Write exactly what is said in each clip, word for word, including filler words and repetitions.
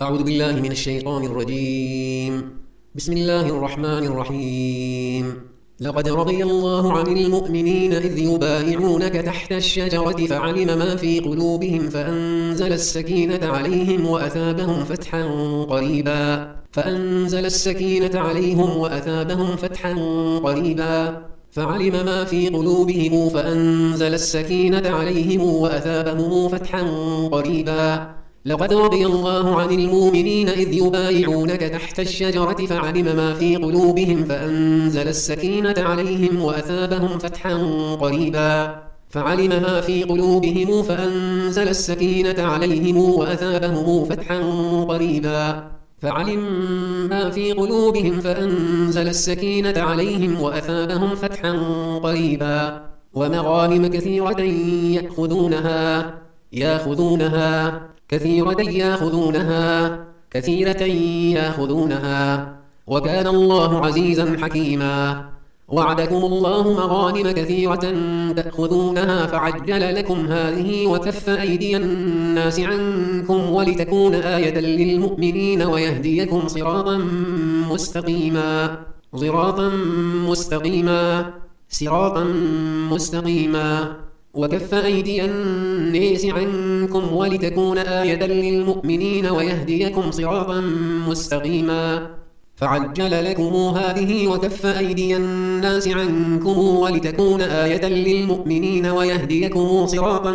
أعوذ بالله من الشيطان الرجيم. بسم الله الرحمن الرحيم. لقد رضي الله عن المؤمنين إذ يبايعونك تحت الشجرة فعلم ما في قلوبهم فأنزل السكينة عليهم وأثابهم فتحا قريبا فأنزل السكينة عليهم وأثابهم فتحا قريبا فعلم ما في قلوبهم فأنزل السكينة عليهم وأثابهم فتحا قريبا لقد رضي الله عن المؤمنين إذ يبايعونك تحت الشجرة فعلم ما في قلوبهم فأنزل السكينة عليهم وأثابهم فتحا قريبا فعلم ما في قلوبهم فأنزل السكينة عليهم وأثابهم فتحا قريبا فعلم ما في قلوبهم فأنزل السكينة عليهم وأثابهم فتحا قريبا ومغانم كثيرة يأخذونها يأخذونها كثيرة يأخذونها كثيرة يأخذونها وكان الله عزيزا حكيما. وعدكم الله مغانم كثيرة تأخذونها فعجل لكم هذه وكف أيدي الناس عنكم ولتكون آية للمؤمنين ويهديكم صراطا مستقيما صراطا مستقيما صراطا مستقيما وكف أيدي الناس عنكم ولتكون آية للمؤمنين ويهديكم صراطا مستقيما فعجل لكم هذه وكف أيدي الناس عنكم ولتكون آية للمؤمنين ويهديكم صراطا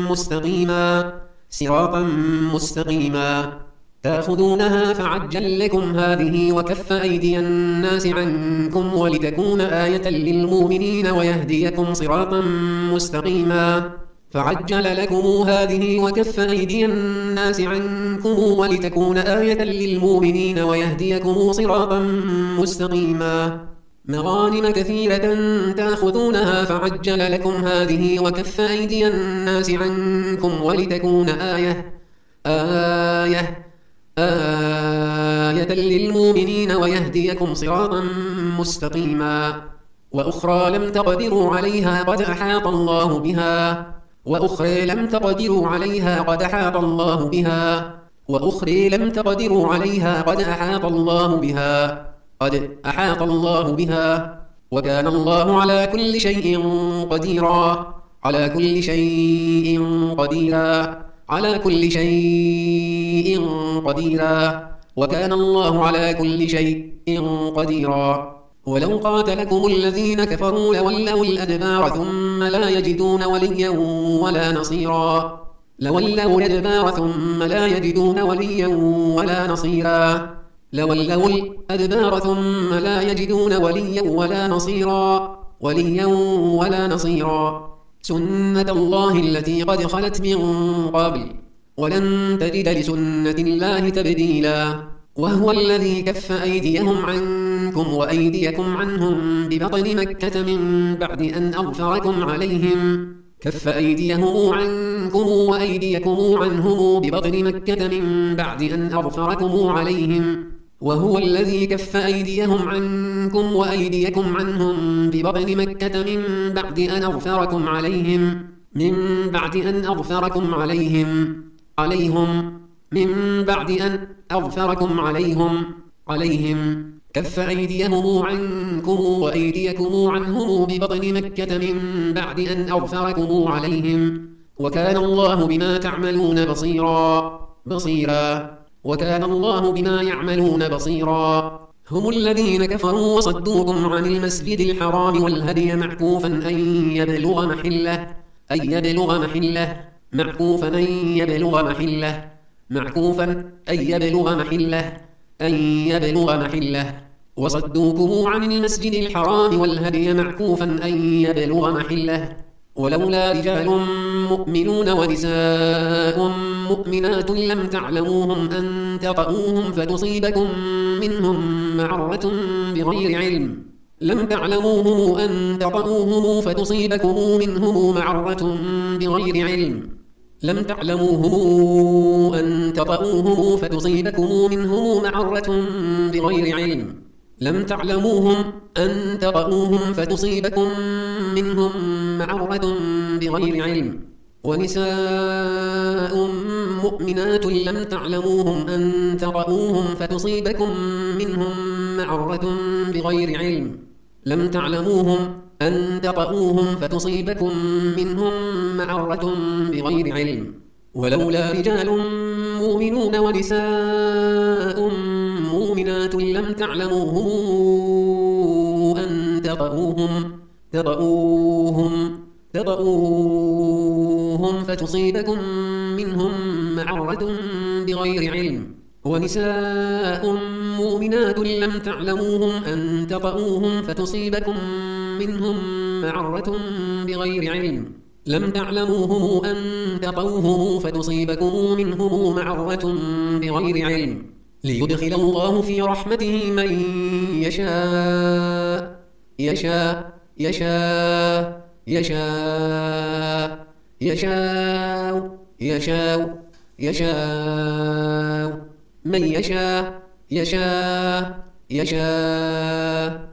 مستقيما صراطا مستقيما تأخذونها فعجل لكم هذه وكف أيدي الناس عنكم ولتكون آية للمؤمنين ويهديكم صراطا مستقيما فعجل لكم هذه وكف أيدي الناس عنكم ولتكون آية للمؤمنين ويهديكم صراطا مستقيما مغانم كثيرة تأخذونها فعجل لكم هذه وكف أيدي الناس عنكم ولتكون آية آية آية للمؤمنين ويهديكم صراطا مستقيما وأخرى لم تقدروا عليها قد أحاط الله بها وأخرى لم تقدروا عليها قد أحاط الله بها وأخرى لم تقدروا عليها قد أحاط الله بها قد أحاط الله بها وكان الله على كل شيء قديرا على كل شيء قديرا على كل شيء قديرا وكان الله على كل شيء قديرا ولو قاتلكم الذين كفروا لولوا الأدبار ثم لا يجدون وليا ولا نصيرا لولوا الأدبار ثم لا يجدون وليا ولا نصيرا لولوا الأدبار ثم لا يجدون وليا ولا نصيرا وليا ولا نصيرا سنة الله التي قد خلت من قبل ولن تجد لسنة الله تبديلا وهو الذي كف أيديهم عنكم وأيديكم عنهم ببطن مكة من بعد أن أغفركم عليهم كف أيديهم عنكم وأيديكم عنهم ببطن مكة من بعد أن أغفركم عليهم وهو الذي كف أيديهم عنكم وأيديكم عنهم ببطن مكة من بعد أن أغفركم عليهم من بعد أن أغفركم عليهم عليهم من بعد أن أغفركم عليهم عليهم كف أيديهم عنكم وأيديكم عنهم ببطن مكة من بعد أن أغفركم عليهم وكان الله بما تعملون بصيرا بصيرا وكان الله بما يعملون بصيرا هم الذين كفروا وصدوكم عن المسجد الحرام والهدي معكوفا أن يبلغ محله أن يبلغ محله معكوفا أن يبلغ محله معكوفا أن يبلغ محله أن يبلغ محله وصدوكم عن المسجد الحرام والهدي معكوفا أن يبلغ محله ولولا رجال مؤمنون ونساء مؤمنات لم تعلموهم أن تطؤوهم فتصيبكم منهم معرة بغير علم لم تعلموهم أن تطؤوهم فتصيبكم منهم معرة بغير علم لم تعلموهم أن تطؤوهم فتصيبكم منهم معرة بغير علم لم تعلموهم أن تطؤوهم فتصيبكم منهم معرة بغير علم ونساء مؤمنات لم تعلموهم أن تطؤوهم فتصيبكم منهم معرة بغير علم لم تعلموهم أن تطؤوهم فتصيبكم منهم معرة بغير علم ولولا رجال مؤمنون ونساء مؤمنات لم تعلموهم أن تطؤوهم تطؤوهم تطؤوهم فتصيبكم منهم معرة بغير علم ونساء مؤمنات لم تعلموهم أن تطؤوهم فتصيبكم منهم معرة بغير علم لم تعلموهم أن تطؤوهم فتصيبكم منهم معرة بغير علم ليدخل الله في رحمته من يشاء يشاء يشاء يشاء يشاء يشاء يشاء من يشاء يشاء يشاء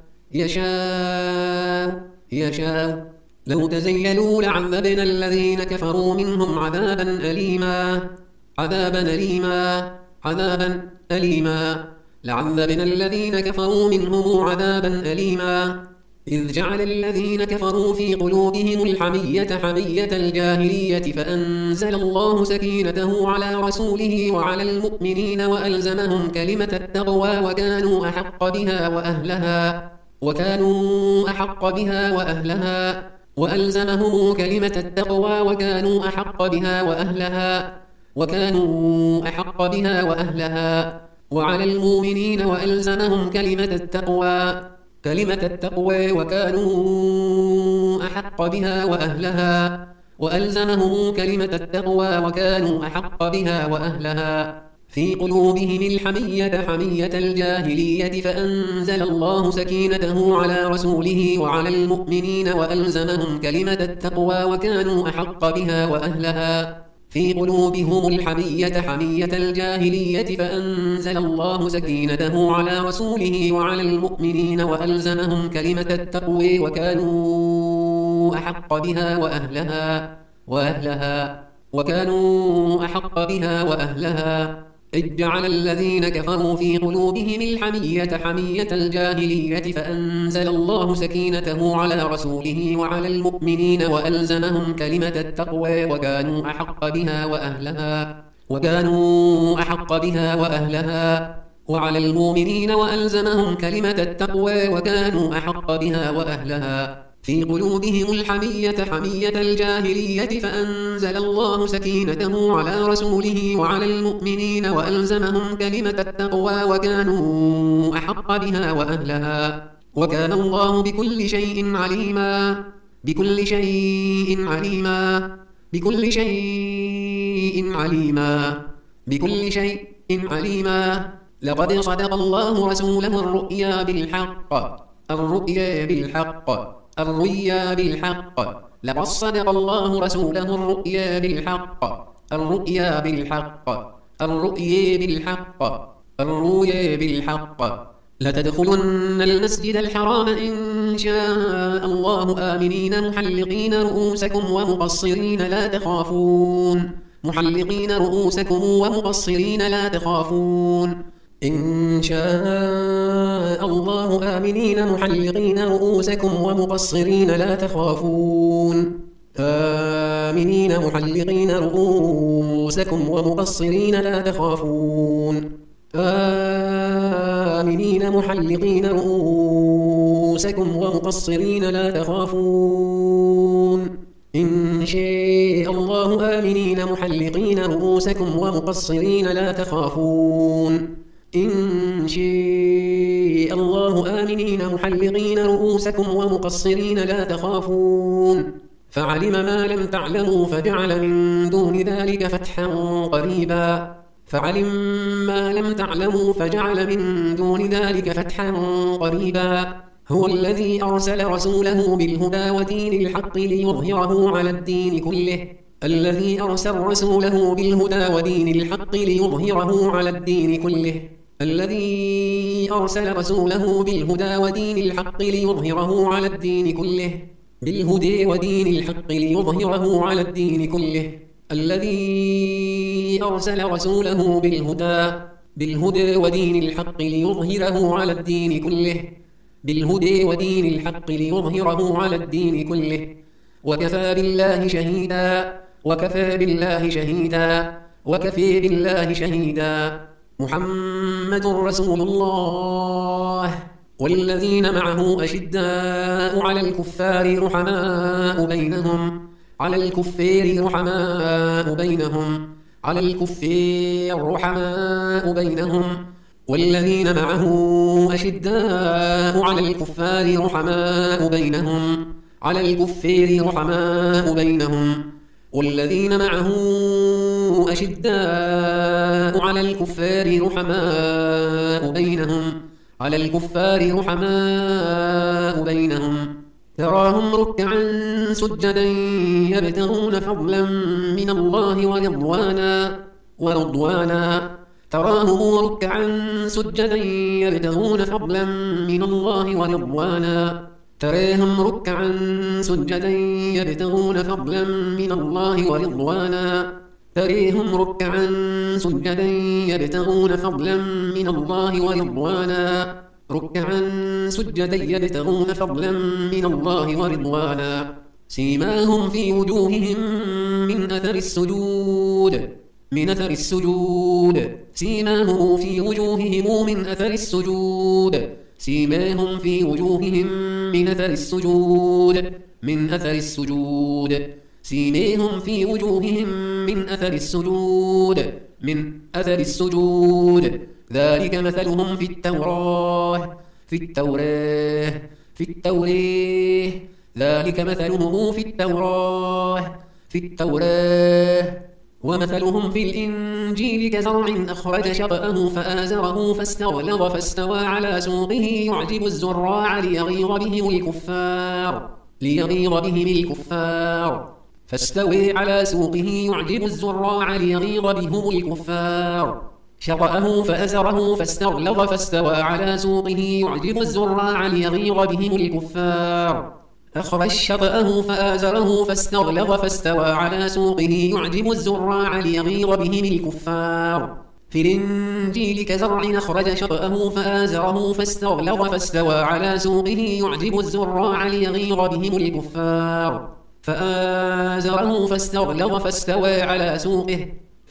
يشاء يشاء لو تزيلوا لعذبنا الذين كفروا منهم عذابا أليما عذابا أليما عذابا أليما لعذبنا الذين كفروا منهم عذابا أليما إذ جعل الذين كفروا في قلوبهم الحمية حمية الجاهلية فأنزل الله سكينته على رسوله وعلى المؤمنين وألزمهم كلمة التقوى وكانوا أحق بها وأهلها وكانوا أحق بها وأهلها وألزمهم كلمة التقوى وكانوا أحق بها وأهلها وكانوا أحق بها وأهلها وعلى المؤمنين وألزمهم كلمة التقوى كلمة التقوى وكانوا أحق بها وأهلها وألزمهم كلمة التقوى وكانوا أحق بها وأهلها في قلوبهم الحمية حمية الجاهلية فأنزل الله سكينته على رسوله وعلى المؤمنين وألزمهم كلمة التقوى وكانوا أحق بها وأهلها في قلوبهم الحمية حمية الجاهلية فأنزل الله سكينته على رسوله وعلى المؤمنين وألزمهم كلمة التقوى وكانوا أحق بها وأهلها وأهلها وكانوا أحق بها وأهلها إذ جعل الذين كفروا في قلوبهم الحمية حمية الجاهلية فأنزل الله سكينته على رسوله وعلى المؤمنين وألزمهم كلمة التقوى وكانوا أحق بها وأهلها وكانوا أحق بها وأهلها وعلى المؤمنين وألزمهم كلمة التقوى وكانوا أحق بها وأهلها في قلوبهم الحمية حمية الجاهلية فأنزل الله سكينته على رسوله وعلى المؤمنين وألزمهم كلمة التقوى وكانوا أحق بها وأهلها وكان الله بكل شيء عليما بكل شيء عليما بكل شيء عليما بكل شيء عليما لقد صدق الله رسوله الرؤيا بالحق الرؤيا بالحق الرؤيا بالحق لقد صدق الله رسوله الرؤيا بالحق الرؤيا بالحق الرؤيا بالحق الرؤيا بالحق لتدخلن المسجد الحرام إن شاء الله آمنين محلقين رؤوسكم ومقصرين لا تخافون محلقين رؤوسكم ومقصرين لا تخافون إن شاء الله آمنين محلقين رؤوسكم ومقصرين لا تخافون آمنين محلقين رؤوسكم ومقصرين لا تخافون آمنين محلقين رؤوسكم ومقصرين لا تخافون إن شاء الله آمنين محلقين رؤوسكم ومقصرين لا تخافون إن شاء الله آمنين محلقين رؤوسكم ومقصرين لا تخافون فعلم ما لم تعلموا فجعل من دون ذلك فتحا قريبا فعلم ما لم تعلموا فجعل من دون ذلك فتحا قريبا هو الذي أرسل رسوله بالهدى ودين الحق ليظهره على الدين كله الذي أرسل رسوله بالهدى ودين الحق ليظهره على الدين كله الذي أرسل رسوله بالهدى ودين الحق ليظهره على الدين كله بالهدى ودين الحق ليظهره على الدين كله الذي أرسل رسوله بالهدى بالهدى ودين الحق ليظهره على الدين كله بالهدى ودين الحق ليظهره على الدين كله وكفى بالله شهيدا وكفى بالله شهيدا وكفى بالله شهيدا محمد رسول الله والذين معه أشداء على الكفار رحماء بينهم على الكفار رحماء بينهم على الكفار رحماء بينهم والذين معه أشداء على الكفار رحماء بينهم على الكفار رحماء بينهم والذين معه أشداء على الكفار رحماء بينهم على الكفار رحماء بينهم تراهم ركعا سجدا يبتغون فضلا من الله ورضوانا ورضوانا تراهم ركعا سجدا يبتغون فضلا من الله ورضوانا تراهم ركعا سجدا يبتغون فضلا من الله ورضوانا تريهم ركعا سجدا يبتغون فضلا من الله ورضوانا ركعا سجدا يبتغون فضلا من الله ورضوانا سيماهم في وجوههم من أثر السجود من أثر السجود سيماهم في وجوههم من أثر السجود سيماهم في وجوههم من أثر السجود من أثر السجود سيماهم في وجوههم من أثر السجود من أثر السجود ذلك مثلهم في التوراة في التوراة في التوراة ذلك مثلهم في التوراة في التوراة ومثلهم في الإنجيل كزرع أخرج شطأه فآزره فاستغلظ فاستوى على سوقه يعجب الزراع ليغيظ بهم الكفار ليغيظ بهم الكفار فاستوى على سوقه يعجب الزراع ليغيظ بهم الكفار شطأه فأزره فاستغلظ فاستوى على سوقه يعجب الزراع ليغيظ بهم الكفار أخرج شطأه فآزره فاستغلظ فاستوى على سوقه يعجب الزراع ليغيظ بهم الكفار في الإنجيل كزرع أخرج شطأه فآزره فاستغلظ فاستوى على سوقه يعجب الزراع ليغيظ بهم الكفار فآزره فاستغلظ فاستوى على سوقه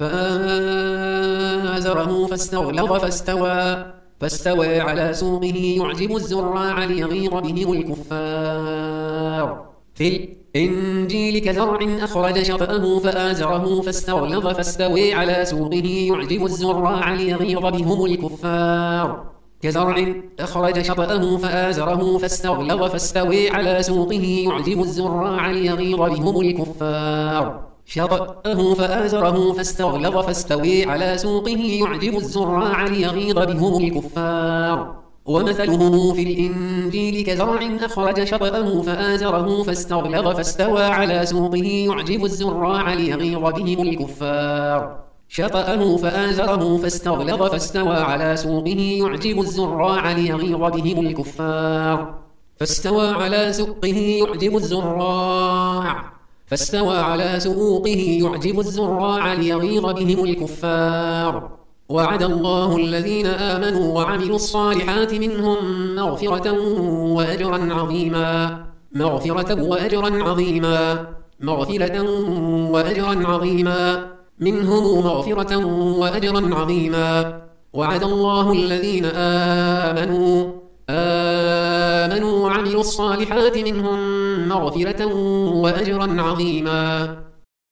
فآزره فاستغلظ فاستوى فاستوى على سوقه يعجب الزراع ليغيظ بهم الكفار في الإنجيل كزرع أخرج شطأه فآزره فاستغلظ فاستوى على سوقه يعجب الزراع ليغيظ بهم الكفار كزرع أخرج شطأه فآزره فاستغلظ فاستوى على سوقه يعجب الزراع ليغيظ بهم الكفار شطأه فآزره فاستغلظ فاستوى على سوقه يعجب الزراع ليغيظ بهم الكفار ومثله في الإنجيل كزرع أخرج شطأه فآزره فاستغلظ فاستوى على سوقه يعجب الزراع ليغيظ بهم الكفار شطأه فآزره فاستغلظ فاستوى على سوقه يعجب الزراع ليغيظ بهم الكفار فاستوى على سوقه يعجب الزراع فاستوى على سوقه يعجب الزراع ليغيظ بهم الكفار وعد الله الذين آمنوا وعملوا الصالحات منهم مغفرة وأجرا عظيما مغفرة وأجرا عظيما مغفرة وأجرا عظيما منهم مغفرة وأجرا عظيما وعد الله الذين آمنوا آمنوا وعملوا الصالحات منهم مغفرة وأجرا عظيما